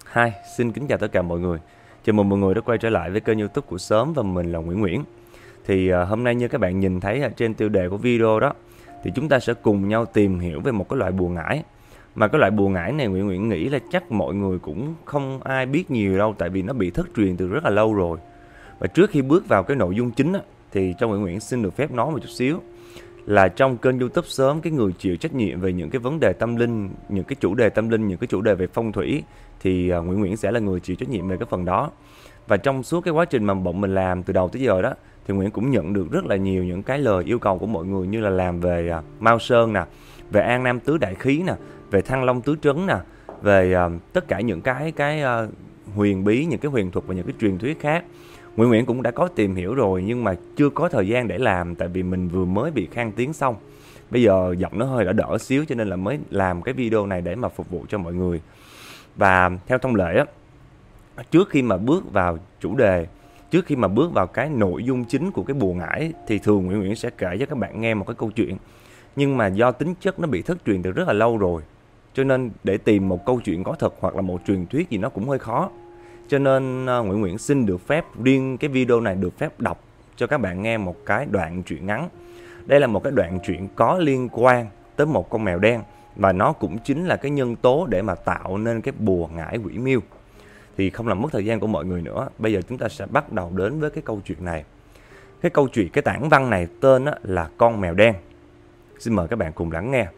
Hi, xin kính chào tất cả mọi người. Chào mừng mọi người đã quay trở lại với kênh YouTube của Sớm và mình là Nguyễn Nguyễn. Hôm nay như các bạn nhìn thấy ở trên tiêu đề của video đó, thì chúng ta sẽ cùng nhau tìm hiểu về một cái loại bùa ngải. Mà cái loại bùa ngải này Nguyễn Nguyễn nghĩ là chắc mọi người cũng không ai biết nhiều đâu, tại vì nó bị thất truyền từ rất là lâu rồi. Và trước khi bước vào cái nội dung chính á, thì cho Nguyễn Nguyễn xin được phép nói một chút xíu là trong kênh YouTube Sớm, cái người chịu trách nhiệm về những cái vấn đề tâm linh, những cái chủ đề tâm linh, những cái chủ đề về phong thủy thì Nguyễn Nguyễn sẽ là người chịu trách nhiệm về cái phần đó. Và trong suốt cái quá trình mà bọn mình làm từ đầu tới giờ đó thì Nguyễn cũng nhận được rất là nhiều những cái lời yêu cầu của mọi người, như là làm về Mao Sơn nè, về An Nam Tứ Đại Khí nè, về Thăng Long Tứ Trấn nè, về tất cả những cái huyền bí, những cái huyền thuật và những cái truyền thuyết khác. Nguyễn Nguyễn cũng đã có tìm hiểu rồi nhưng mà chưa có thời gian để làm, tại vì mình vừa mới bị khang tiếng xong. Bây giờ giọng nó hơi đỡ xíu cho nên là mới làm cái video này để mà phục vụ cho mọi người. Và theo thông lệ á, trước khi mà bước vào chủ đề, trước khi mà bước vào cái nội dung chính của cái bùa ngải thì thường Nguyễn Nguyễn sẽ kể cho các bạn nghe một cái câu chuyện. Nhưng mà do tính chất nó bị thất truyền từ rất là lâu rồi, cho nên để tìm một câu chuyện có thật hoặc là một truyền thuyết gì nó cũng hơi khó. Cho nên Nguyễn Nguyễn xin được phép riêng cái video này được phép đọc cho các bạn nghe một cái đoạn truyện ngắn. Đây là một cái đoạn truyện có liên quan tới một con mèo đen, và nó cũng chính là cái nhân tố để mà tạo nên cái bùa ngải quỷ miêu. Thì không làm mất thời gian của mọi người nữa, bây giờ chúng ta sẽ bắt đầu đến với cái câu chuyện này. Cái câu chuyện, cái tản văn này tên là Con Mèo Đen. Xin mời các bạn cùng lắng nghe.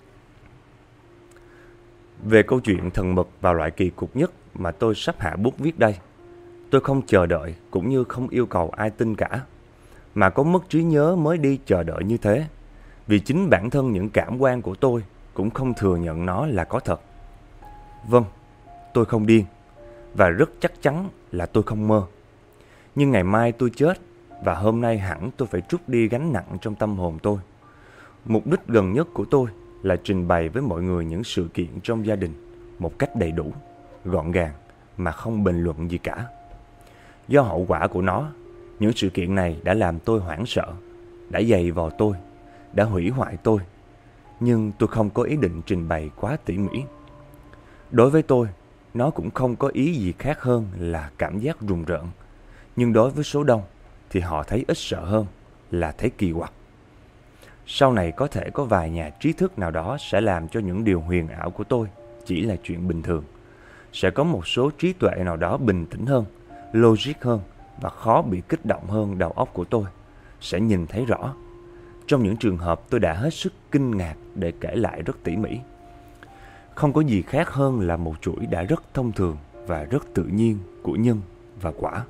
Về câu chuyện thần mực vào loại kỳ cục nhất mà tôi sắp hạ bút viết đây, tôi không chờ đợi cũng như không yêu cầu ai tin cả, mà có mất trí nhớ mới đi chờ đợi như thế, vì chính bản thân những cảm quan của tôi cũng không thừa nhận nó là có thật. Vâng, tôi không điên, và rất chắc chắn là tôi không mơ. Nhưng ngày mai tôi chết, và hôm nay hẳn tôi phải trút đi gánh nặng trong tâm hồn tôi. Mục đích gần nhất của tôi là trình bày với mọi người những sự kiện trong gia đình một cách đầy đủ, gọn gàng mà không bình luận gì cả. Do hậu quả của nó, những sự kiện này đã làm tôi hoảng sợ, đã dày vò tôi, đã hủy hoại tôi. Nhưng tôi không có ý định trình bày quá tỉ mỉ. Đối với tôi, nó cũng không có ý gì khác hơn là cảm giác rùng rợn. Nhưng đối với số đông thì họ thấy ít sợ hơn là thấy kỳ quặc. Sau này có thể có vài nhà trí thức nào đó sẽ làm cho những điều huyền ảo của tôi chỉ là chuyện bình thường. Sẽ có một số trí tuệ nào đó bình tĩnh hơn, logic hơn và khó bị kích động hơn đầu óc của tôi sẽ nhìn thấy rõ. Trong những trường hợp tôi đã hết sức kinh ngạc để kể lại rất tỉ mỉ. Không có gì khác hơn là một chuỗi đã rất thông thường và rất tự nhiên của nhân và quả.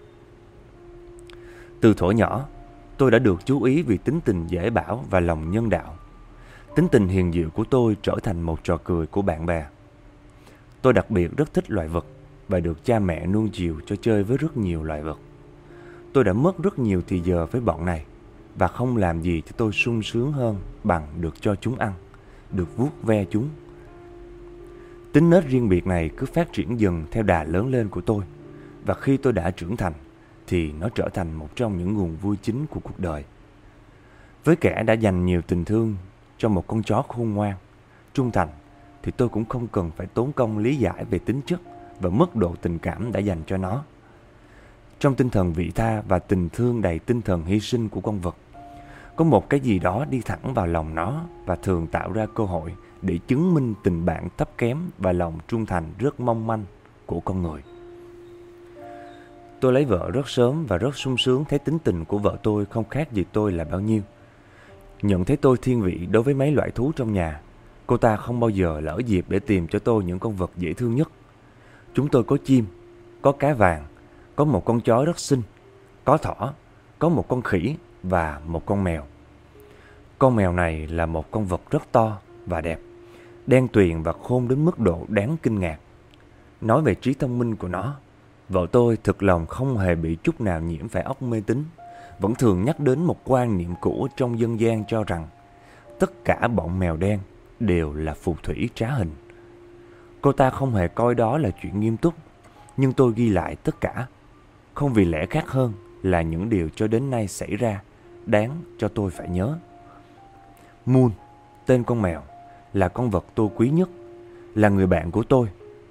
Từ thuở nhỏ, tôi đã được chú ý vì tính tình dễ bảo và lòng nhân đạo. Tính tình hiền diệu của tôi trở thành một trò cười của bạn bè. Tôi đặc biệt rất thích loài vật và được cha mẹ nuông chiều cho chơi với rất nhiều loài vật. Tôi đã mất rất nhiều thì giờ với bọn này, và không làm gì cho tôi sung sướng hơn bằng được cho chúng ăn, được vuốt ve chúng. Tính nết riêng biệt này cứ phát triển dần theo đà lớn lên của tôi, và khi tôi đã trưởng thành thì nó trở thành một trong những nguồn vui chính của cuộc đời. Với kẻ đã dành nhiều tình thương cho một con chó khôn ngoan, trung thành, thì tôi cũng không cần phải tốn công lý giải về tính chất và mức độ tình cảm đã dành cho nó. Trong tinh thần vị tha và tình thương đầy tinh thần hy sinh của con vật, có một cái gì đó đi thẳng vào lòng nó và thường tạo ra cơ hội để chứng minh tình bạn thấp kém và lòng trung thành rất mong manh của con người. Tôi lấy vợ rất sớm và rất sung sướng thấy tính tình của vợ tôi không khác gì tôi là bao nhiêu. Nhận thấy tôi thiên vị đối với mấy loại thú trong nhà, cô ta không bao giờ lỡ dịp để tìm cho tôi những con vật dễ thương nhất. Chúng tôi có chim, có cá vàng, có một con chó rất xinh, có thỏ, có một con khỉ và một con mèo. Con mèo này là một con vật rất to và đẹp, đen tuyền và khôn đến mức độ đáng kinh ngạc. Nói về trí thông minh của nó, vợ tôi thực lòng không hề bị chút nào nhiễm phải óc mê tín, vẫn thường nhắc đến một quan niệm cũ trong dân gian cho rằng tất cả bọn mèo đen đều là phù thủy trá hình. Cô ta không hề coi đó là chuyện nghiêm túc, nhưng tôi ghi lại tất cả, không vì lẽ khác hơn là những điều cho đến nay xảy ra đáng cho tôi phải nhớ. Moon, tên con mèo, là con vật tôi quý nhất, là người bạn của tôi.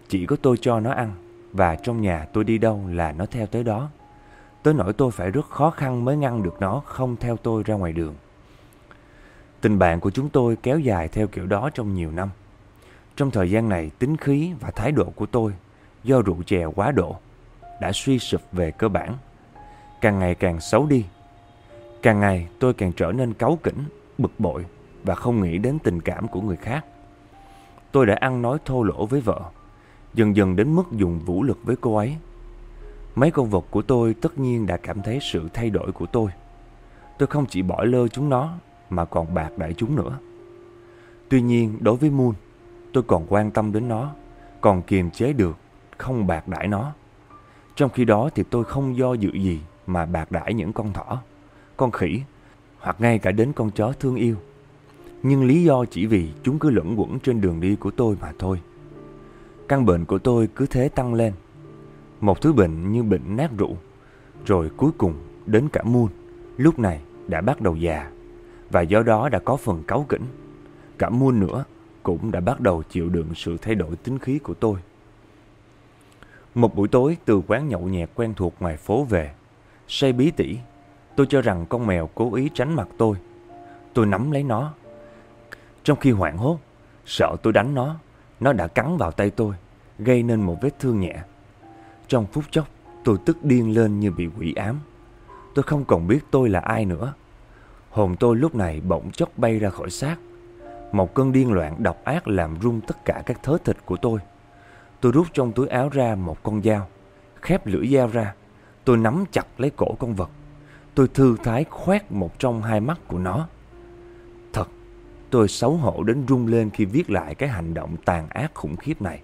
Chỉ có tôi cho nó ăn, và trong nhà tôi đi đâu là nó theo tới đó. Tới nỗi tôi phải rất khó khăn mới ngăn được nó không theo tôi ra ngoài đường. Tình bạn của chúng tôi kéo dài theo kiểu đó trong nhiều năm. Trong thời gian này, tính khí và thái độ của tôi do rượu chè quá độ đã suy sụp về cơ bản, càng ngày càng xấu đi. Càng ngày tôi càng trở nên cáu kỉnh, bực bội và không nghĩ đến tình cảm của người khác. Tôi đã ăn nói thô lỗ với vợ, dần dần đến mức dùng vũ lực với cô ấy. Mấy con vật của tôi tất nhiên đã cảm thấy sự thay đổi của tôi. Tôi không chỉ bỏ lơ chúng nó mà còn bạc đãi chúng nữa. Tuy nhiên đối với Moon, tôi còn quan tâm đến nó, còn kiềm chế được, không bạc đãi nó. Trong khi đó thì tôi không do dự gì mà bạc đãi những con thỏ, con khỉ hoặc ngay cả đến con chó thương yêu. Nhưng lý do chỉ vì chúng cứ luẩn quẩn trên đường đi của tôi mà thôi. Căn bệnh của tôi cứ thế tăng lên. Một thứ bệnh như bệnh nát rượu. Rồi cuối cùng đến cả Moon lúc này đã bắt đầu già, và do đó đã có phần cáu kỉnh. Cả Moon nữa cũng đã bắt đầu chịu đựng sự thay đổi tính khí của tôi. Một buổi tối từ quán nhậu nhẹt quen thuộc ngoài phố về, say bí tỉ, tôi cho rằng con mèo cố ý tránh mặt tôi. Tôi nắm lấy nó. Trong khi hoảng hốt, sợ tôi đánh nó đã cắn vào tay tôi, gây nên một vết thương nhẹ. Trong phút chốc, tôi tức điên lên như bị quỷ ám. Tôi không còn biết tôi là ai nữa. Hồn tôi lúc này bỗng chốc bay ra khỏi xác. Một cơn điên loạn độc ác làm rung tất cả các thớ thịt của tôi. Tôi rút trong túi áo ra một con dao, khép lưỡi dao ra. Tôi nắm chặt lấy cổ con vật. Tôi thư thái khoét một trong hai mắt của nó. Thật, tôi xấu hổ đến run lên khi viết lại cái hành động tàn ác khủng khiếp này.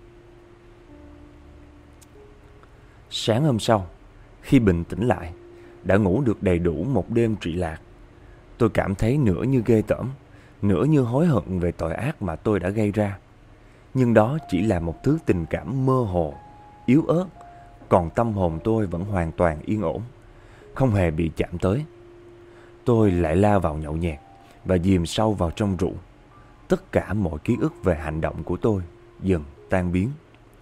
Sáng hôm sau, khi bình tĩnh lại, đã ngủ được đầy đủ một đêm trụy lạc, tôi cảm thấy nửa như ghê tởm, nửa như hối hận về tội ác mà tôi đã gây ra. Nhưng đó chỉ là một thứ tình cảm mơ hồ, yếu ớt, còn tâm hồn tôi vẫn hoàn toàn yên ổn, không hề bị chạm tới. Tôi lại lao vào nhậu nhẹt và chìm sâu vào trong rượu. Tất cả mọi ký ức về hành động của tôi dần tan biến.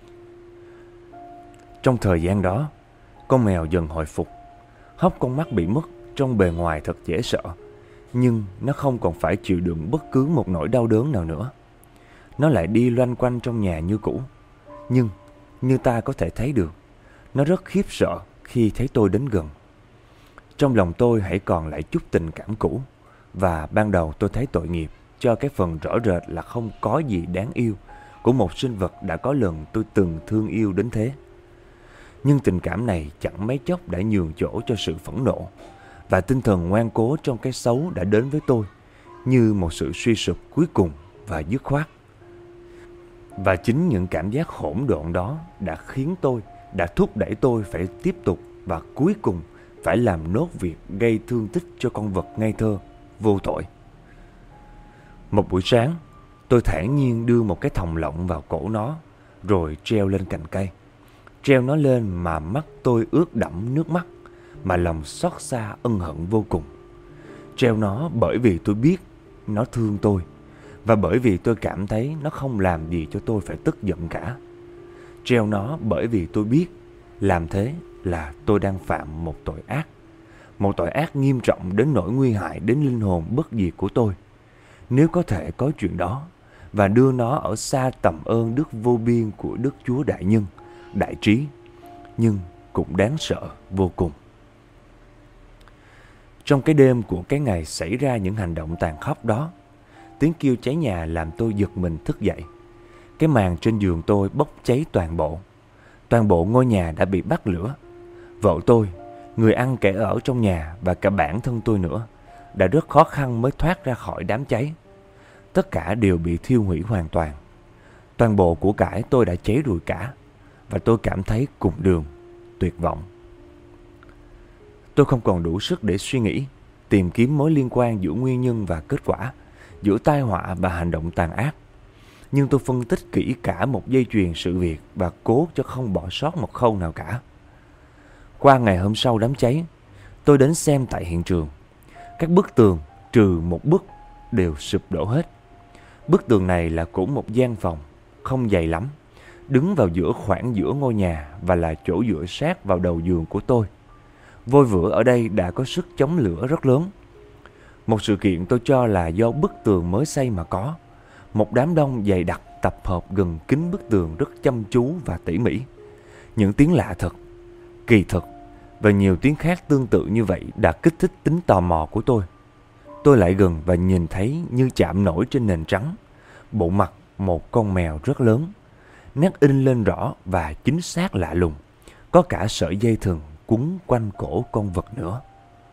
Trong thời gian đó, con mèo dần hồi phục. Hốc con mắt bị mất trong bề ngoài thật dễ sợ, nhưng nó không còn phải chịu đựng bất cứ một nỗi đau đớn nào nữa. Nó lại đi loanh quanh trong nhà như cũ. Nhưng như ta có thể thấy được, nó rất khiếp sợ khi thấy tôi đến gần. Trong lòng tôi hãy còn lại chút tình cảm cũ, và ban đầu tôi thấy tội nghiệp cho cái phần rõ rệt là không có gì đáng yêu của một sinh vật đã có lần tôi từng thương yêu đến thế. Nhưng tình cảm này chẳng mấy chốc đã nhường chỗ cho sự phẫn nộ, và tinh thần ngoan cố trong cái xấu đã đến với tôi như một sự suy sụp cuối cùng và dứt khoát. Và chính những cảm giác hỗn độn đó đã thúc đẩy tôi phải tiếp tục và cuối cùng phải làm nốt việc gây thương tích cho con vật ngây thơ, vô tội. Một buổi sáng, tôi thản nhiên đưa một cái thòng lọng vào cổ nó, rồi treo lên cành cây. Treo nó lên mà mắt tôi ướt đẫm nước mắt, mà lòng xót xa ân hận vô cùng. Treo nó bởi vì tôi biết nó thương tôi, và bởi vì tôi cảm thấy nó không làm gì cho tôi phải tức giận cả. Treo nó bởi vì tôi biết làm thế là tôi đang phạm một tội ác nghiêm trọng đến nỗi nguy hại đến linh hồn bất diệt của tôi. Nếu có thể có chuyện đó, và đưa nó ở xa tầm ơn đức vô biên của Đức Chúa Đại Nhân, Đại Trí, nhưng cũng đáng sợ vô cùng. Trong cái đêm của cái ngày xảy ra những hành động tàn khốc đó, tiếng kêu cháy nhà làm tôi giật mình thức dậy. Cái màn trên giường tôi bốc cháy toàn bộ. Toàn bộ ngôi nhà đã bị bắt lửa. Vợ tôi, người ăn kẻ ở trong nhà và cả bản thân tôi nữa đã rất khó khăn mới thoát ra khỏi đám cháy. Tất cả đều bị thiêu hủy hoàn toàn. Toàn bộ của cải tôi đã cháy rụi cả, và tôi cảm thấy cùng đường, tuyệt vọng. Tôi không còn đủ sức để suy nghĩ, tìm kiếm mối liên quan giữa nguyên nhân và kết quả, giữa tai họa và hành động tàn ác. Nhưng tôi phân tích kỹ cả một dây chuyền sự việc và cố cho không bỏ sót một khâu nào cả. Qua ngày hôm sau đám cháy, tôi đến xem tại hiện trường. Các bức tường, trừ một bức, đều sụp đổ hết. Bức tường này là của một gian phòng, không dày lắm, đứng vào khoảng giữa ngôi nhà và là chỗ dựa sát vào đầu giường của tôi. Vôi vữa ở đây đã có sức chống lửa rất lớn. Một sự kiện tôi cho là do bức tường mới xây mà có. Một đám đông dày đặc tập hợp gần kín bức tường rất chăm chú và tỉ mỉ. Những tiếng lạ thật, kỳ thực và nhiều tiếng khác tương tự như vậy đã kích thích tính tò mò của tôi. Tôi lại gần và nhìn thấy như chạm nổi trên nền trắng bộ mặt một con mèo rất lớn. Nét in lên rõ và chính xác lạ lùng. Có cả sợi dây thừng quấn quanh cổ con vật nữa.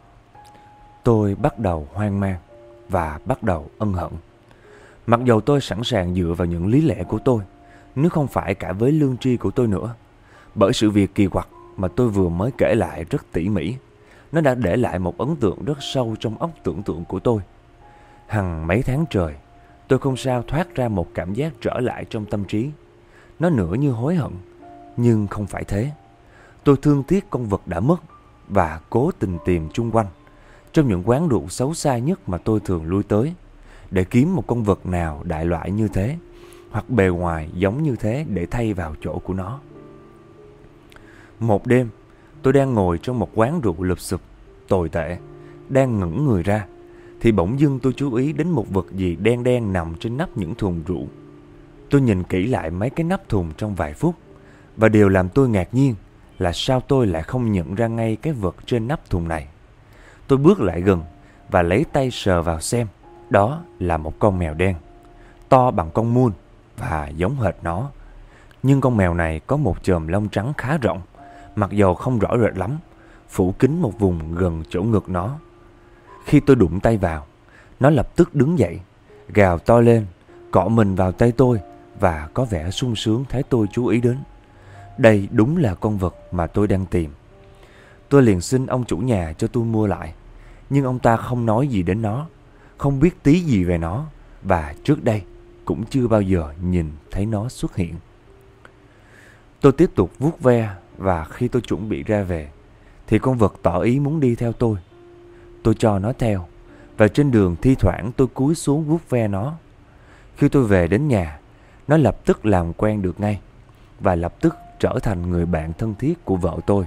Tôi bắt đầu hoang mang và bắt đầu ân hận. Mặc dầu tôi sẵn sàng dựa vào những lý lẽ của tôi, nếu không phải cả với lương tri của tôi nữa. Bởi sự việc kỳ quặc mà tôi vừa mới kể lại rất tỉ mỉ, nó đã để lại một ấn tượng rất sâu trong óc tưởng tượng của tôi. Hằng mấy tháng trời, tôi không sao thoát ra một cảm giác trở lại trong tâm trí. Nó nửa như hối hận, nhưng không phải thế. Tôi thương tiếc con vật đã mất và cố tình tìm chung quanh trong những quán rượu xấu xa nhất mà tôi thường lui tới để kiếm một con vật nào đại loại như thế hoặc bề ngoài giống như thế để thay vào chỗ của nó. Một đêm, tôi đang ngồi trong một quán rượu lụp xụp, tồi tệ, đang ngẩng người ra, thì bỗng dưng tôi chú ý đến một vật gì đen đen nằm trên nắp những thùng rượu. Tôi nhìn kỹ lại mấy cái nắp thùng trong vài phút, và điều làm tôi ngạc nhiên là sao tôi lại không nhận ra ngay cái vật trên nắp thùng này. Tôi bước lại gần và lấy tay sờ vào xem. Đó là một con mèo đen, to bằng con muôn và giống hệt nó. Nhưng con mèo này có một chòm lông trắng khá rộng, mặc dầu không rõ rệt lắm, phủ kín một vùng gần chỗ ngực nó. Khi tôi đụng tay vào, nó lập tức đứng dậy, gào to lên, cọ mình vào tay tôi và có vẻ sung sướng thấy tôi chú ý đến. Đây đúng là con vật mà tôi đang tìm. Tôi liền xin ông chủ nhà cho tôi mua lại, nhưng ông ta không nói gì đến nó, không biết tí gì về nó, và trước đây cũng chưa bao giờ nhìn thấy nó xuất hiện. Tôi tiếp tục vuốt ve, và khi tôi chuẩn bị ra về thì con vật tỏ ý muốn đi theo tôi. Tôi cho nó theo, và trên đường thi thoảng tôi cúi xuống vuốt ve nó. Khi tôi về đến nhà, nó lập tức làm quen được ngay và lập tức trở thành người bạn thân thiết của vợ tôi.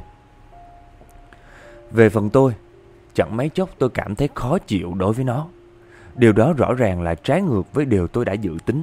Về phần tôi, chẳng mấy chốc tôi cảm thấy khó chịu đối với nó. Điều đó rõ ràng là trái ngược với điều tôi đã dự tính.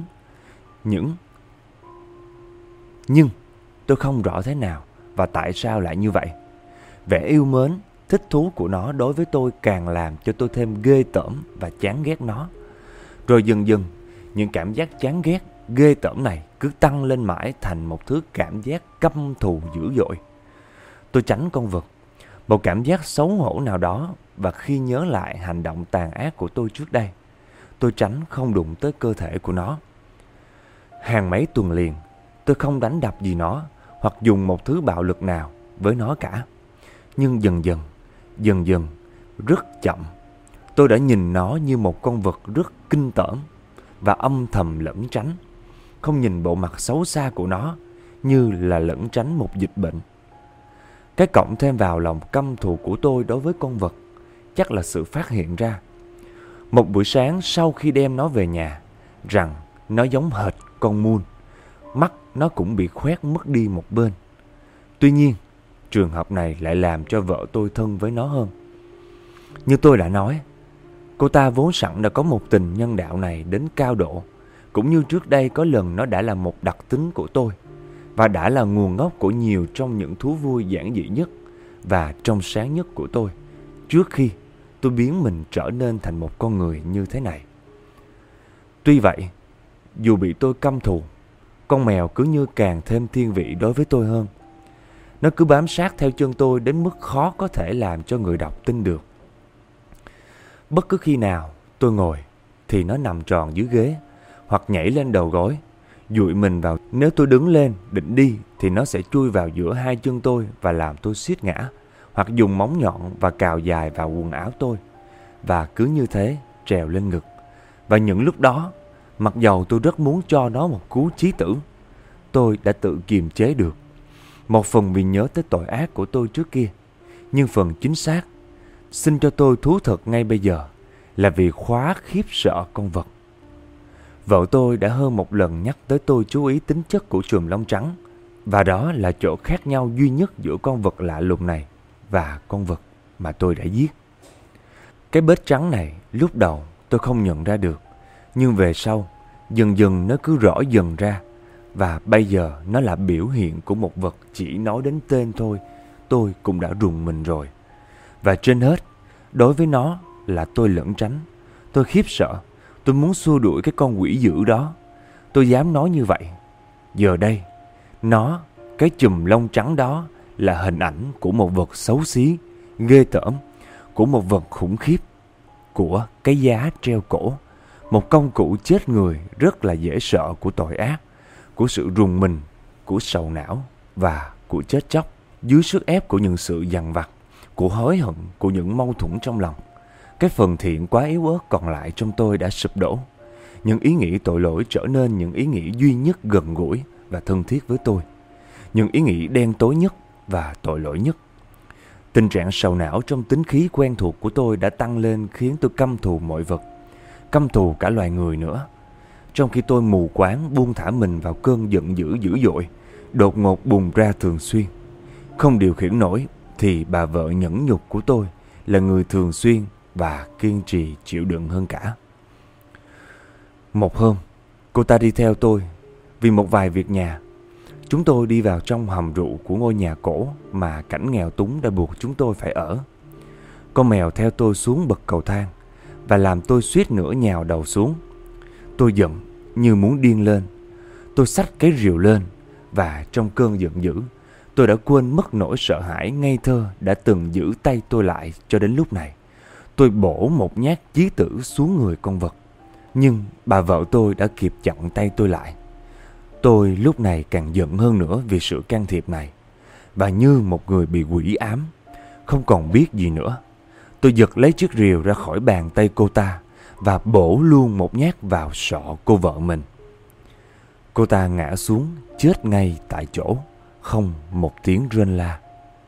Nhưng tôi không rõ thế nào và tại sao lại như vậy. Vẻ yêu mến, thích thú của nó đối với tôi càng làm cho tôi thêm ghê tởm và chán ghét nó. Rồi dần dần, những cảm giác chán ghét, ghê tởm này cứ tăng lên mãi thành một thứ cảm giác căm thù dữ dội. Tôi tránh con vật, một cảm giác xấu hổ nào đó, và khi nhớ lại hành động tàn ác của tôi trước đây, tôi tránh không đụng tới cơ thể của nó. Hàng mấy tuần liền, tôi không đánh đập gì nó hoặc dùng một thứ bạo lực nào với nó cả. Nhưng dần dần, rất chậm, tôi đã nhìn nó như một con vật rất kinh tởm và âm thầm lẩn tránh, không nhìn bộ mặt xấu xa của nó như là lẩn tránh một dịch bệnh. Cái cộng thêm vào lòng căm thù của tôi đối với con vật chắc là sự phát hiện ra một buổi sáng sau khi đem nó về nhà rằng nó giống hệt con muôn. Mắt nó cũng bị khoét mất đi một bên. Tuy nhiên, trường hợp này lại làm cho vợ tôi thân với nó hơn. Như tôi đã nói, cô ta vốn sẵn đã có một tình nhân đạo này đến cao độ, cũng như trước đây có lần nó đã là một đặc tính của tôi, và đã là nguồn gốc của nhiều trong những thú vui giản dị nhất và trong sáng nhất của tôi, trước khi tôi biến mình trở nên thành một con người như thế này. Tuy vậy, dù bị tôi căm thù, con mèo cứ như càng thêm thiên vị đối với tôi hơn. Nó cứ bám sát theo chân tôi đến mức khó có thể làm cho người đọc tin được. Bất cứ khi nào tôi ngồi thì nó nằm tròn dưới ghế hoặc nhảy lên đầu gối, dụi mình vào. Nếu tôi đứng lên định đi thì nó sẽ chui vào giữa hai chân tôi và làm tôi suýt ngã, hoặc dùng móng nhọn và cào dài vào quần áo tôi, và cứ như thế trèo lên ngực. Và những lúc đó, mặc dầu tôi rất muốn cho nó một cú chí tử, tôi đã tự kiềm chế được. Một phần vì nhớ tới tội ác của tôi trước kia, nhưng phần chính xác, xin cho tôi thú thật ngay bây giờ, là vì quá khiếp sợ con vật. Vợ tôi đã hơn một lần nhắc tới tôi chú ý tính chất của chùm lông trắng, và đó là chỗ khác nhau duy nhất giữa con vật lạ lùng này và con vật mà tôi đã giết. Cái bết trắng này lúc đầu tôi không nhận ra được, nhưng về sau dần dần nó cứ rõ dần ra, và bây giờ nó là biểu hiện của một vật chỉ nói đến tên thôi tôi cũng đã rùng mình rồi. Và trên hết, đối với nó là tôi lẩn tránh, tôi khiếp sợ, tôi muốn xua đuổi cái con quỷ dữ đó. Tôi dám nói như vậy. Giờ đây, nó, cái chùm lông trắng đó là hình ảnh của một vật xấu xí, ghê tởm, của một vật khủng khiếp, của cái giá treo cổ, một công cụ chết người rất là dễ sợ của tội ác, của sự rùng mình, của sầu não và của chết chóc dưới sức ép của những sự dằn vặt, của hối hận, của những mâu thuẫn trong lòng. Cái phần thiện quá yếu ớt còn lại trong tôi đã sụp đổ. Những ý nghĩ tội lỗi trở nên những ý nghĩ duy nhất gần gũi và thân thiết với tôi. Những ý nghĩ đen tối nhất và tội lỗi nhất. Tình trạng sầu não trong tính khí quen thuộc của tôi đã tăng lên, khiến tôi căm thù mọi vật, căm thù cả loài người nữa. Trong khi tôi mù quáng buông thả mình vào cơn giận dữ dữ dội, đột ngột bùng ra thường xuyên. Không điều khiển nổi thì bà vợ nhẫn nhục của tôi là người thường xuyên và kiên trì chịu đựng hơn cả. Một hôm, cô ta đi theo tôi vì một vài việc nhà. Chúng tôi đi vào trong hầm rượu của ngôi nhà cổ mà cảnh nghèo túng đã buộc chúng tôi phải ở. Con mèo theo tôi xuống bậc cầu thang và làm tôi suýt nữa nhào đầu xuống. Tôi giận như muốn điên lên. Tôi xách cái rìu lên, và trong cơn giận dữ, tôi đã quên mất nỗi sợ hãi ngây thơ đã từng giữ tay tôi lại cho đến lúc này. Tôi bổ một nhát chí tử xuống người con vật, nhưng bà vợ tôi đã kịp chặn tay tôi lại. Tôi lúc này càng giận hơn nữa vì sự can thiệp này, và như một người bị quỷ ám, không còn biết gì nữa. Tôi giật lấy chiếc rìu ra khỏi bàn tay cô ta và bổ luôn một nhát vào sọ cô vợ mình. Cô ta ngã xuống chết ngay tại chỗ, không một tiếng rên la.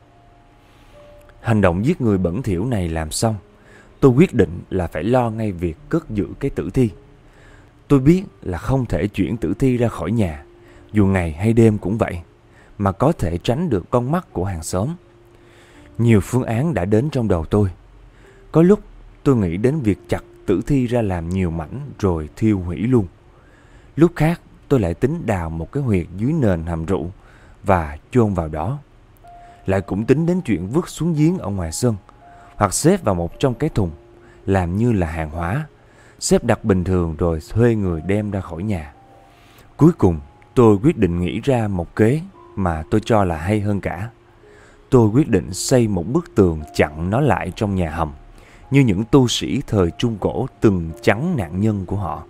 Hành động giết người bẩn thỉu này làm xong, tôi quyết định là phải lo ngay việc cất giữ cái tử thi. Tôi biết là không thể chuyển tử thi ra khỏi nhà, dù ngày hay đêm cũng vậy, mà có thể tránh được con mắt của hàng xóm. Nhiều phương án đã đến trong đầu tôi. Có lúc tôi nghĩ đến việc chặt tử thi ra làm nhiều mảnh rồi thiêu hủy luôn. Lúc khác tôi lại tính đào một cái huyệt dưới nền hầm rượu và chôn vào đó. Lại cũng tính đến chuyện vứt xuống giếng ở ngoài sân, hoặc xếp vào một trong cái thùng, làm như là hàng hóa, xếp đặt bình thường rồi thuê người đem ra khỏi nhà. Cuối cùng tôi quyết định nghĩ ra một kế mà tôi cho là hay hơn cả. Tôi quyết định xây một bức tường chặn nó lại trong nhà hầm, như những tu sĩ thời Trung Cổ từng chắn nạn nhân của họ.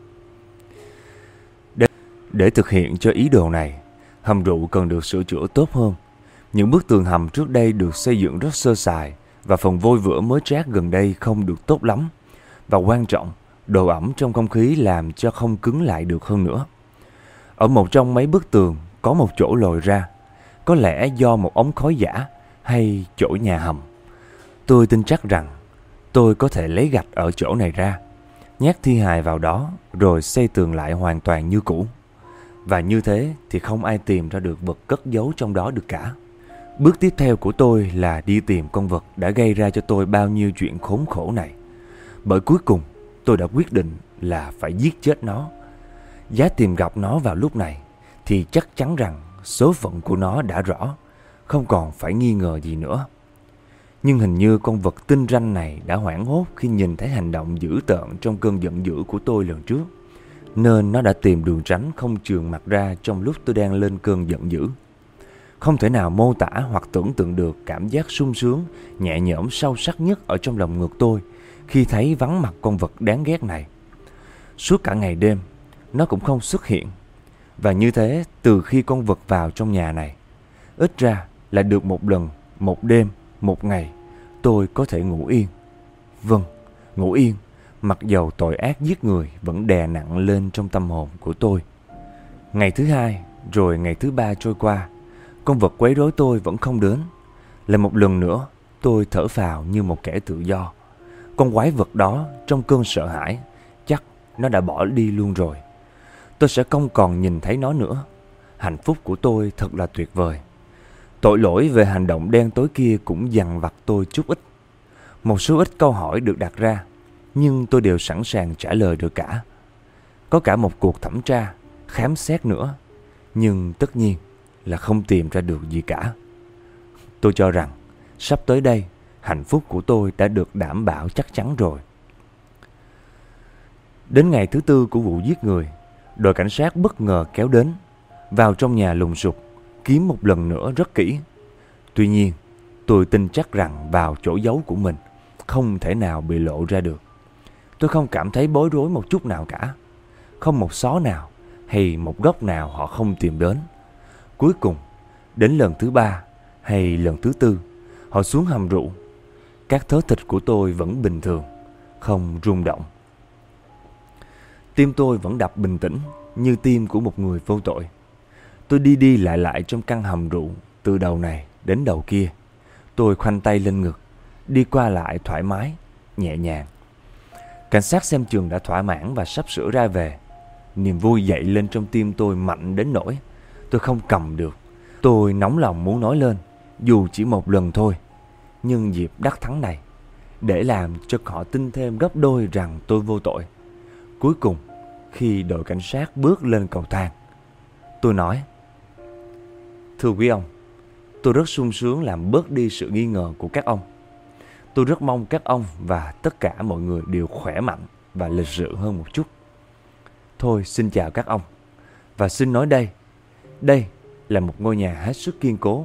Để thực hiện cho ý đồ này, hầm rượu cần được sửa chữa tốt hơn. Những bức tường hầm trước đây được xây dựng rất sơ sài, và phần vôi vữa mới trát gần đây không được tốt lắm. Và quan trọng, độ ẩm trong không khí làm cho không cứng lại được hơn nữa. Ở một trong mấy bức tường có một chỗ lồi ra, có lẽ do một ống khói giả hay chỗ nhà hầm. Tôi tin chắc rằng tôi có thể lấy gạch ở chỗ này ra, nhét thi hài vào đó rồi xây tường lại hoàn toàn như cũ. Và như thế thì không ai tìm ra được vật cất giấu trong đó được cả. Bước tiếp theo của tôi là đi tìm con vật đã gây ra cho tôi bao nhiêu chuyện khốn khổ này. Bởi cuối cùng tôi đã quyết định là phải giết chết nó. Giá tìm gặp nó vào lúc này thì chắc chắn rằng số phận của nó đã rõ, không còn phải nghi ngờ gì nữa. Nhưng hình như con vật tinh ranh này đã hoảng hốt khi nhìn thấy hành động dữ tợn trong cơn giận dữ của tôi lần trước, nên nó đã tìm đường tránh không chườn mặt ra trong lúc tôi đang lên cơn giận dữ. Không thể nào mô tả hoặc tưởng tượng được cảm giác sung sướng, nhẹ nhõm sâu sắc nhất ở trong lòng ngực tôi khi thấy vắng mặt con vật đáng ghét này. Suốt cả ngày đêm, nó cũng không xuất hiện. Và như thế, từ khi con vật vào trong nhà này, ít ra là được một lần, một đêm, một ngày, tôi có thể ngủ yên. Vâng, ngủ yên, mặc dầu tội ác giết người vẫn đè nặng lên trong tâm hồn của tôi. Ngày thứ hai, rồi ngày thứ ba trôi qua, con vật quấy rối tôi vẫn không đến. Lại một lần nữa, tôi thở phào như một kẻ tự do. Con quái vật đó trong cơn sợ hãi, chắc nó đã bỏ đi luôn rồi. tôi sẽ không còn nhìn thấy nó nữa. Hạnh phúc của tôi thật là tuyệt vời. Tội lỗi về hành động đen tối kia cũng dằn vặt tôi chút ít. Một số ít câu hỏi được đặt ra, nhưng tôi đều sẵn sàng trả lời được cả. Có cả một cuộc thẩm tra, khám xét nữa, nhưng tất nhiên là không tìm ra được gì cả. Tôi cho rằng sắp tới đây, hạnh phúc của tôi đã được đảm bảo chắc chắn rồi. Đến ngày thứ tư của vụ giết người, đội cảnh sát bất ngờ kéo đến, vào trong nhà lùng sục, kiếm một lần nữa rất kỹ. Tuy nhiên, tôi tin chắc rằng vào chỗ giấu của mình không thể nào bị lộ ra được. Tôi không cảm thấy bối rối một chút nào cả. Không một xó nào hay một góc nào họ không tìm đến. Cuối cùng, đến lần thứ ba hay lần thứ tư, họ xuống hầm rượu. Các thớ thịt của tôi vẫn bình thường, không rung động. Tim tôi vẫn đập bình tĩnh như tim của một người vô tội. Tôi đi đi lại lại trong căn hầm rượu, từ đầu này đến đầu kia. Tôi khoanh tay lên ngực, đi qua lại thoải mái, nhẹ nhàng. Cảnh sát xem chừng đã thỏa mãn và sắp sửa ra về. Niềm vui dậy lên trong tim tôi mạnh đến nỗi tôi không cầm được. Tôi nóng lòng muốn nói lên, dù chỉ một lần thôi. Nhưng dịp đắc thắng này, để làm cho họ tin thêm gấp đôi rằng tôi vô tội. Cuối cùng, khi đội cảnh sát bước lên cầu thang, tôi nói: "Thưa quý ông, tôi rất sung sướng làm bớt đi sự nghi ngờ của các ông. Tôi rất mong các ông và tất cả mọi người đều khỏe mạnh và lịch sự hơn một chút. Thôi xin chào các ông, và xin nói đây là một ngôi nhà hết sức kiên cố.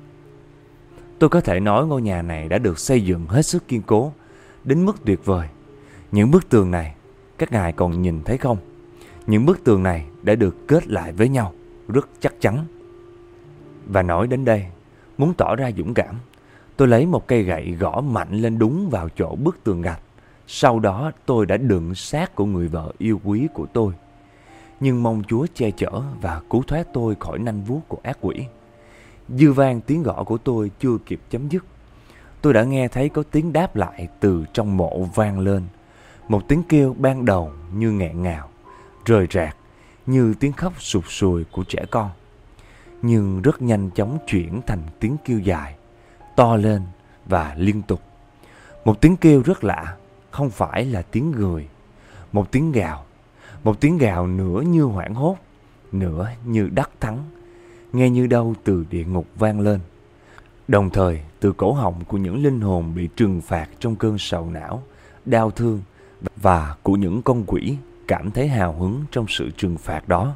Tôi có thể nói ngôi nhà này đã được xây dựng hết sức kiên cố, đến mức tuyệt vời. Những bức tường này, các ngài còn nhìn thấy không? Những bức tường này đã được kết lại với nhau, rất chắc chắn." Và nói đến đây, muốn tỏ ra dũng cảm, tôi lấy một cây gậy gõ mạnh lên đúng vào chỗ bức tường gạch. Sau đó tôi đã đựng xác của người vợ yêu quý của tôi, nhưng mong Chúa che chở và cứu thoát tôi khỏi nanh vuốt của ác quỷ. Dư vang tiếng gõ của tôi chưa kịp chấm dứt, tôi đã nghe thấy có tiếng đáp lại từ trong mộ vang lên. Một tiếng kêu ban đầu như nghẹn ngào, rời rạc như tiếng khóc sụt sùi của trẻ con, nhưng rất nhanh chóng chuyển thành tiếng kêu dài, to lên và liên tục. Một tiếng kêu rất lạ, không phải là tiếng người. Một tiếng gào nửa như hoảng hốt, nửa như đắc thắng, nghe như đâu từ địa ngục vang lên. Đồng thời từ cổ họng của những linh hồn bị trừng phạt trong cơn sầu não, đau thương, và của những con quỷ cảm thấy hào hứng trong sự trừng phạt đó.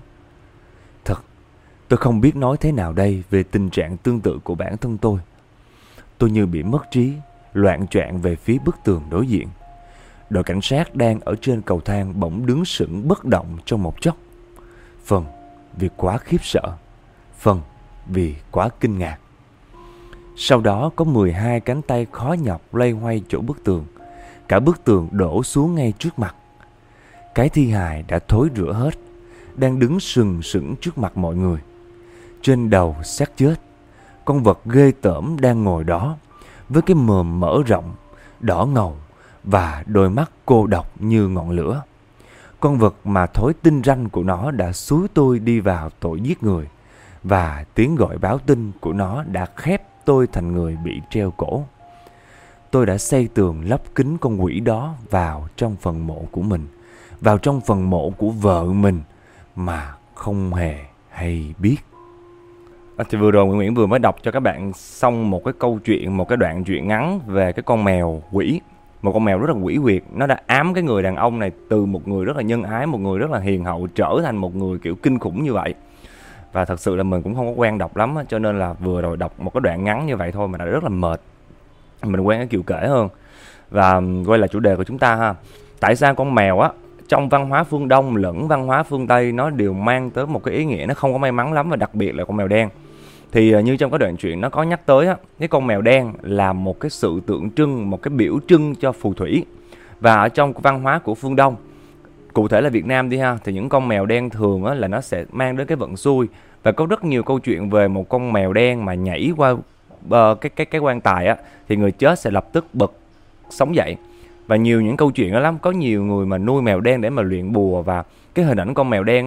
Tôi không biết nói thế nào đây về tình trạng tương tự của bản thân tôi. Tôi như bị mất trí, loạng choạng về phía bức tường đối diện. Đội cảnh sát đang ở trên cầu thang bỗng đứng sững bất động trong một chốc. Phần vì quá khiếp sợ, phần vì quá kinh ngạc. Sau đó có 12 cánh tay khó nhọc loay hoay chỗ bức tường. Cả bức tường đổ xuống ngay trước mặt. Cái thi hài đã thối rữa hết, đang đứng sừng sững trước mặt mọi người. Trên đầu xác chết, con vật ghê tởm đang ngồi đó, với cái mồm mở rộng, đỏ ngầu và đôi mắt cô độc như ngọn lửa. Con vật mà thói tinh ranh của nó đã xúi tôi đi vào tội giết người, và tiếng gọi báo tin của nó đã khép tôi thành người bị treo cổ. Tôi đã xây tường lấp kín con quỷ đó vào trong phần mộ của mình, vào trong phần mộ của vợ mình mà không hề hay biết. Thì vừa rồi Nguyễn vừa mới đọc cho các bạn xong một cái câu chuyện, một cái đoạn truyện ngắn về cái con mèo quỷ. Một con mèo rất là quỷ quyệt, nó đã ám cái người đàn ông này từ một người rất là nhân ái, một người rất là hiền hậu trở thành một người kiểu kinh khủng như vậy. Và thật sự là mình cũng không có quen đọc lắm, cho nên là vừa rồi đọc một cái đoạn ngắn như vậy thôi mà đã rất là mệt. Mình quen cái kiểu kể hơn. Và quay lại chủ đề của chúng ta ha. Tại sao con mèo á, trong văn hóa phương Đông lẫn văn hóa phương Tây nó đều mang tới một cái ý nghĩa nó không có may mắn lắm, và đặc biệt là con mèo đen. Thì như trong cái đoạn truyện nó có nhắc tới á, cái con mèo đen là một cái sự tượng trưng, một cái biểu trưng cho phù thủy. Và ở trong văn hóa của phương Đông, cụ thể là Việt Nam đi ha, thì những con mèo đen thường á, là nó sẽ mang đến cái vận xui. Và có rất nhiều câu chuyện về một con mèo đen mà nhảy qua cái quan tài á, thì người chết sẽ lập tức bật sống dậy. Và nhiều những câu chuyện đó lắm, có nhiều người mà nuôi mèo đen để mà luyện bùa, và cái hình ảnh con mèo đen á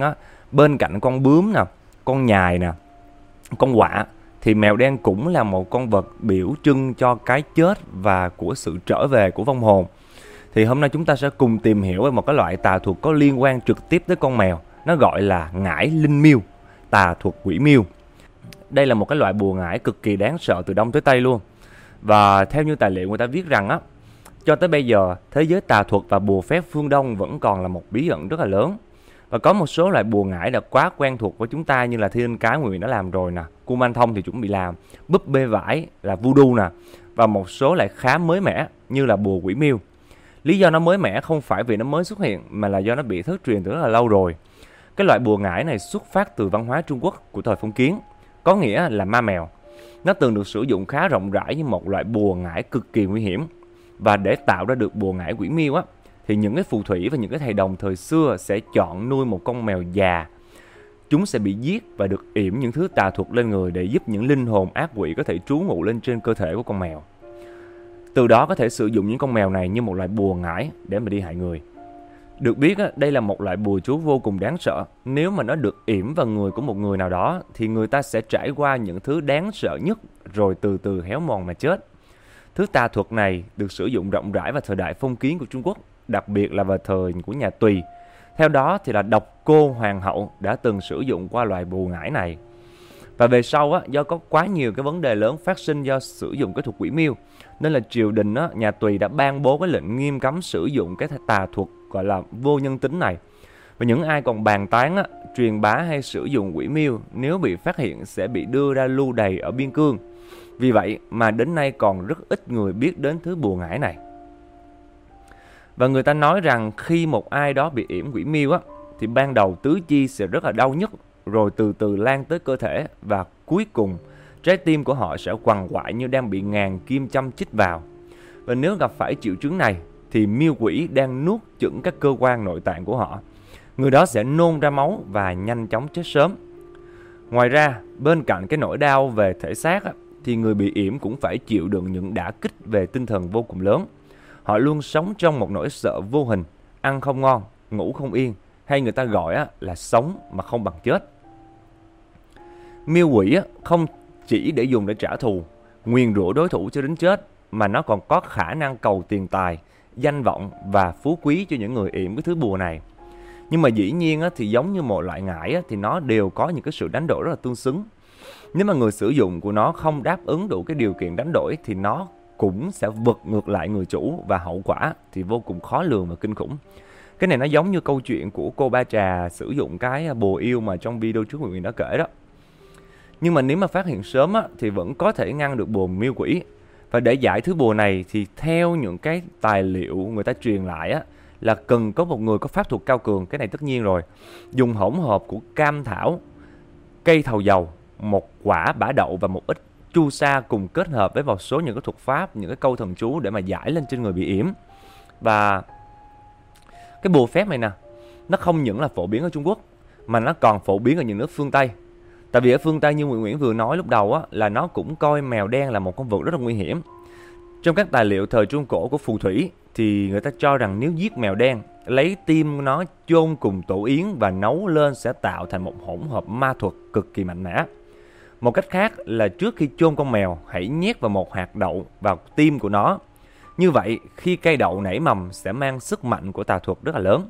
Bên cạnh con bướm nè, con nhài nè, con quạ, thì mèo đen cũng là một con vật biểu trưng cho cái chết và của sự trở về của vong hồn. Thì hôm nay chúng ta sẽ cùng tìm hiểu về một cái loại tà thuật có liên quan trực tiếp tới con mèo. Nó gọi là ngải linh miêu, tà thuật quỷ miêu. Đây là một cái loại bùa ngải cực kỳ đáng sợ từ Đông tới Tây luôn. Và theo như tài liệu người ta viết rằng á, cho tới bây giờ, thế giới tà thuật và bùa phép phương Đông vẫn còn là một bí ẩn rất là lớn. Và có một số loại bùa ngải đã quá quen thuộc với chúng ta như là Thiên Linh Cái Nguyện đã làm rồi nè, Kuman Thông thì chuẩn bị làm, búp bê vải là voodoo nè, và một số lại khá mới mẻ như là bùa quỷ miêu. Lý do nó mới mẻ không phải vì nó mới xuất hiện mà là do nó bị thất truyền từ rất là lâu rồi. Cái loại bùa ngải này xuất phát từ văn hóa Trung Quốc của thời phong kiến, có nghĩa là ma mèo. Nó từng được sử dụng khá rộng rãi như một loại bùa ngải cực kỳ nguy hiểm. Và để tạo ra được bùa ngải quỷ miêu á, thì những cái phù thủy và những cái thầy đồng thời xưa sẽ chọn nuôi một con mèo già. Chúng sẽ bị giết và được yểm những thứ tà thuật lên người để giúp những linh hồn ác quỷ có thể trú ngụ lên trên cơ thể của con mèo. Từ đó có thể sử dụng những con mèo này như một loại bùa ngải để mà đi hại người. Được biết đây là một loại bùa chú vô cùng đáng sợ. Nếu mà nó được yểm vào người của một người nào đó thì người ta sẽ trải qua những thứ đáng sợ nhất rồi từ từ héo mòn mà chết. Thứ tà thuật này được sử dụng rộng rãi vào thời đại phong kiến của Trung Quốc, đặc biệt là vào thời của nhà Tùy. Theo đó thì là Độc Cô Hoàng hậu đã từng sử dụng qua loại bùa ngải này. Và về sau do có quá nhiều cái vấn đề lớn phát sinh do sử dụng cái thuật quỷ miêu, nên là triều đình nhà Tùy đã ban bố cái lệnh nghiêm cấm sử dụng cái tà thuật gọi là vô nhân tính này. Và những ai còn bàn tán truyền bá hay sử dụng quỷ miêu nếu bị phát hiện sẽ bị đưa ra lưu đày ở biên cương. Vì vậy mà đến nay còn rất ít người biết đến thứ bùa ngải này. Và người ta nói rằng khi một ai đó bị yểm quỷ miêu thì ban đầu tứ chi sẽ rất là đau nhức, rồi từ từ lan tới cơ thể và cuối cùng trái tim của họ sẽ quằn quại như đang bị ngàn kim châm chích vào. Và nếu gặp phải triệu chứng này thì miêu quỷ đang nuốt chửng các cơ quan nội tạng của họ. Người đó sẽ nôn ra máu và nhanh chóng chết sớm. Ngoài ra, bên cạnh cái nỗi đau về thể xác thì người bị yểm cũng phải chịu đựng những đả kích về tinh thần vô cùng lớn. Họ luôn sống trong một nỗi sợ vô hình, ăn không ngon, ngủ không yên, hay người ta gọi là sống mà không bằng chết. Miêu quỷ không chỉ để dùng để trả thù, nguyền rủa đối thủ cho đến chết, mà nó còn có khả năng cầu tiền tài, danh vọng và phú quý cho những người yểm cái thứ bùa này. Nhưng mà dĩ nhiên thì giống như một loại ngải thì nó đều có những cái sự đánh đổi rất là tương xứng. Nếu mà người sử dụng của nó không đáp ứng đủ cái điều kiện đánh đổi thì nó cũng sẽ vượt ngược lại người chủ, và hậu quả thì vô cùng khó lường và kinh khủng. Cái này nó giống như câu chuyện của cô Ba Trà sử dụng cái bùa yêu mà trong video trước mình đã kể đó. Nhưng mà nếu mà phát hiện sớm thì vẫn có thể ngăn được bùa miêu quỷ. Và để giải thứ bùa này thì theo những cái tài liệu người ta truyền lại là cần có một người có pháp thuật cao cường, cái này tất nhiên rồi. Dùng hỗn hợp của cam thảo, cây thầu dầu, một quả bã đậu và một ít chu sa cùng kết hợp với một số những cái thuật pháp, những cái câu thần chú để mà giải lên trên người bị yểm. Và cái bùa phép này nè, nó không những là phổ biến ở Trung Quốc mà nó còn phổ biến ở những nước phương Tây. Tại vì ở phương Tây như Nguyễn vừa nói lúc đầu là nó cũng coi mèo đen là một con vật rất là nguy hiểm. Trong các tài liệu thời Trung Cổ của phù thủy thì người ta cho rằng nếu giết mèo đen, lấy tim nó chôn cùng tổ yến và nấu lên sẽ tạo thành một hỗn hợp ma thuật cực kỳ mạnh mẽ. Một cách khác là trước khi chôn con mèo, hãy nhét vào một hạt đậu vào tim của nó. Như vậy, khi cây đậu nảy mầm sẽ mang sức mạnh của tà thuật rất là lớn.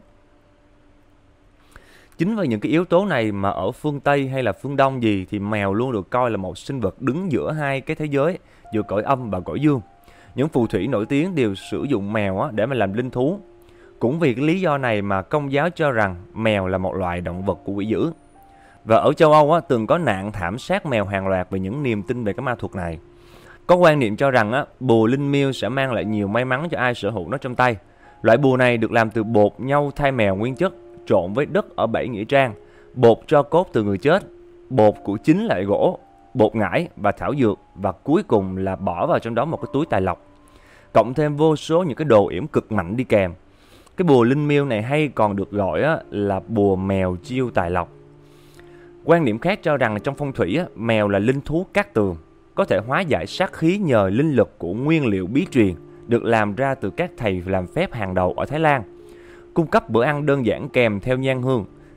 Chính vì những cái yếu tố này mà ở phương Tây hay là phương Đông gì thì mèo luôn được coi là một sinh vật đứng giữa hai cái thế giới, giữa cõi âm và cõi dương. Những phù thủy nổi tiếng đều sử dụng mèo để mà làm linh thú. Cũng vì cái lý do này mà Công giáo cho rằng mèo là một loài động vật của quỷ dữ. Và ở châu Âu từng có nạn thảm sát mèo hàng loạt về những niềm tin về cái ma thuật này. Có quan niệm cho rằng bùa linh miêu sẽ mang lại nhiều may mắn cho ai sở hữu nó trong tay. Loại bùa này được làm từ bột nhâu thai mèo nguyên chất trộn với đất ở 7 nghĩa trang, bột tro cốt từ người chết, bột của chính loại gỗ, bột ngải và thảo dược, và cuối cùng là bỏ vào trong đó một cái túi tài lộc. Cộng thêm vô số những cái đồ yểm cực mạnh đi kèm. Cái bùa linh miêu này hay còn được gọi là bùa mèo chiêu tài lộc. Quan niệm khác cho rằng trong phong thủy mèo là linh thú cát tường, có thể hóa giải sát khí nhờ linh lực của nguyên liệu bí truyền được làm ra từ các thầy làm phép hàng đầu ở Thái Lan. Cung cấp bữa ăn đơn giản kèm theo nhang hương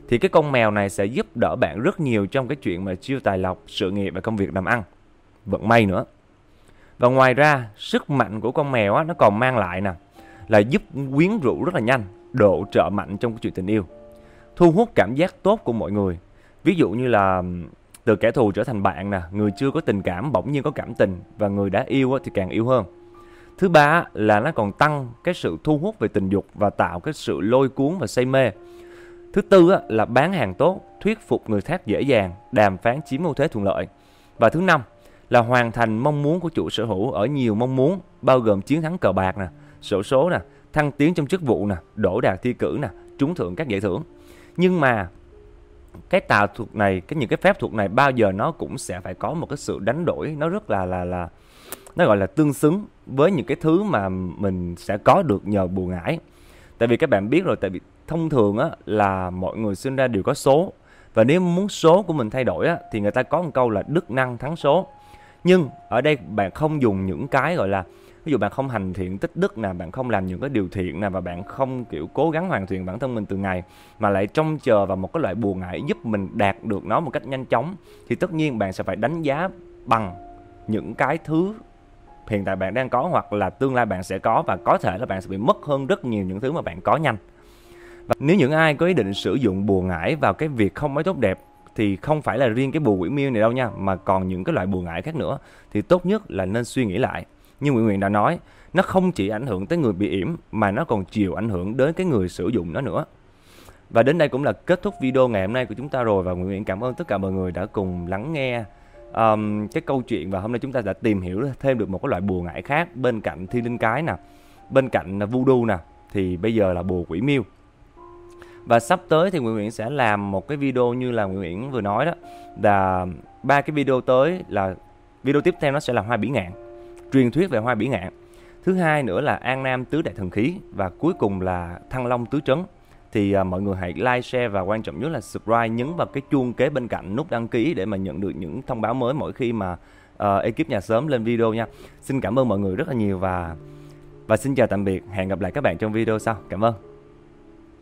thì cái con mèo này sẽ giúp đỡ bạn rất nhiều trong cái chuyện mà chiêu tài lộc, sự nghiệp và công việc làm ăn, vận may nữa. Và ngoài ra, sức mạnh của con mèo á, nó còn mang lại nè là giúp quyến rũ rất là nhanh, độ trợ mạnh trong cái chuyện tình yêu, thu hút cảm giác tốt của mọi người. Ví dụ như là từ kẻ thù trở thành bạn nè, người chưa có tình cảm bỗng nhiên có cảm tình, và người đã yêu thì càng yêu hơn. Thứ ba là nó còn tăng cái sự thu hút về tình dục và tạo cái sự lôi cuốn và say mê. Thứ tư là bán hàng tốt, thuyết phục người khác dễ dàng, đàm phán chiếm ưu thế thuận lợi. Và thứ năm là hoàn thành mong muốn của chủ sở hữu ở nhiều mong muốn, bao gồm chiến thắng cờ bạc nè, xổ số nè, thăng tiến trong chức vụ nè, đỗ đạt thi cử nè, trúng thưởng các giải thưởng. Nhưng mà cái tà thuật này, những cái phép thuật này bao giờ nó cũng sẽ phải có một cái sự đánh đổi, nó rất là nó gọi là tương xứng với những cái thứ mà mình sẽ có được nhờ bùa ngải. Tại vì các bạn biết rồi, tại vì thông thường là mọi người sinh ra đều có số, và nếu muốn số của mình thay đổi thì người ta có một câu là đức năng thắng số. Nhưng ở đây bạn không dùng những cái gọi là, ví dụ bạn không hành thiện tích đức nè, bạn không làm những cái điều thiện nè, và bạn không kiểu cố gắng hoàn thiện bản thân mình từ ngày, mà lại trông chờ vào một cái loại bùa ngải giúp mình đạt được nó một cách nhanh chóng, thì tất nhiên bạn sẽ phải đánh giá bằng những cái thứ hiện tại bạn đang có, hoặc là tương lai bạn sẽ có, và có thể là bạn sẽ bị mất hơn rất nhiều những thứ mà bạn có nhanh. Và nếu những ai có ý định sử dụng bùa ngải vào cái việc không mấy tốt đẹp, thì không phải là riêng cái bùa quỷ miêu này đâu nha, mà còn những cái loại bùa ngải khác nữa, thì tốt nhất là nên suy nghĩ lại. Như Nguyễn Nguyễn đã nói, nó không chỉ ảnh hưởng tới người bị yểm, mà nó còn chịu ảnh hưởng đến cái người sử dụng nó nữa. Và đến đây cũng là kết thúc video ngày hôm nay của chúng ta rồi. Và Nguyễn Nguyễn cảm ơn tất cả mọi người đã cùng lắng nghe cái câu chuyện. Và hôm nay chúng ta đã tìm hiểu thêm được một cái loại bùa ngải khác, bên cạnh thiên linh cái nè, bên cạnh voodoo nè, thì bây giờ là bùa quỷ miêu. Và sắp tới thì Nguyễn Nguyễn sẽ làm một cái video như là Nguyễn Nguyễn vừa nói đó, là 3 cái video tới, là video tiếp theo nó sẽ là hoa bỉ ngạn, truyền thuyết về hoa bỉ ngạn. Thứ hai nữa là An Nam tứ đại thần khí, và cuối cùng là Thăng Long tứ trấn. Thì mọi người hãy like, share và quan trọng nhất là subscribe, nhấn vào cái chuông kế bên cạnh nút đăng ký để mà nhận được những thông báo mới mỗi khi mà ekip nhà sớm lên video nha. Xin cảm ơn mọi người rất là nhiều, và xin chào tạm biệt. Hẹn gặp lại các bạn trong video sau. Cảm ơn.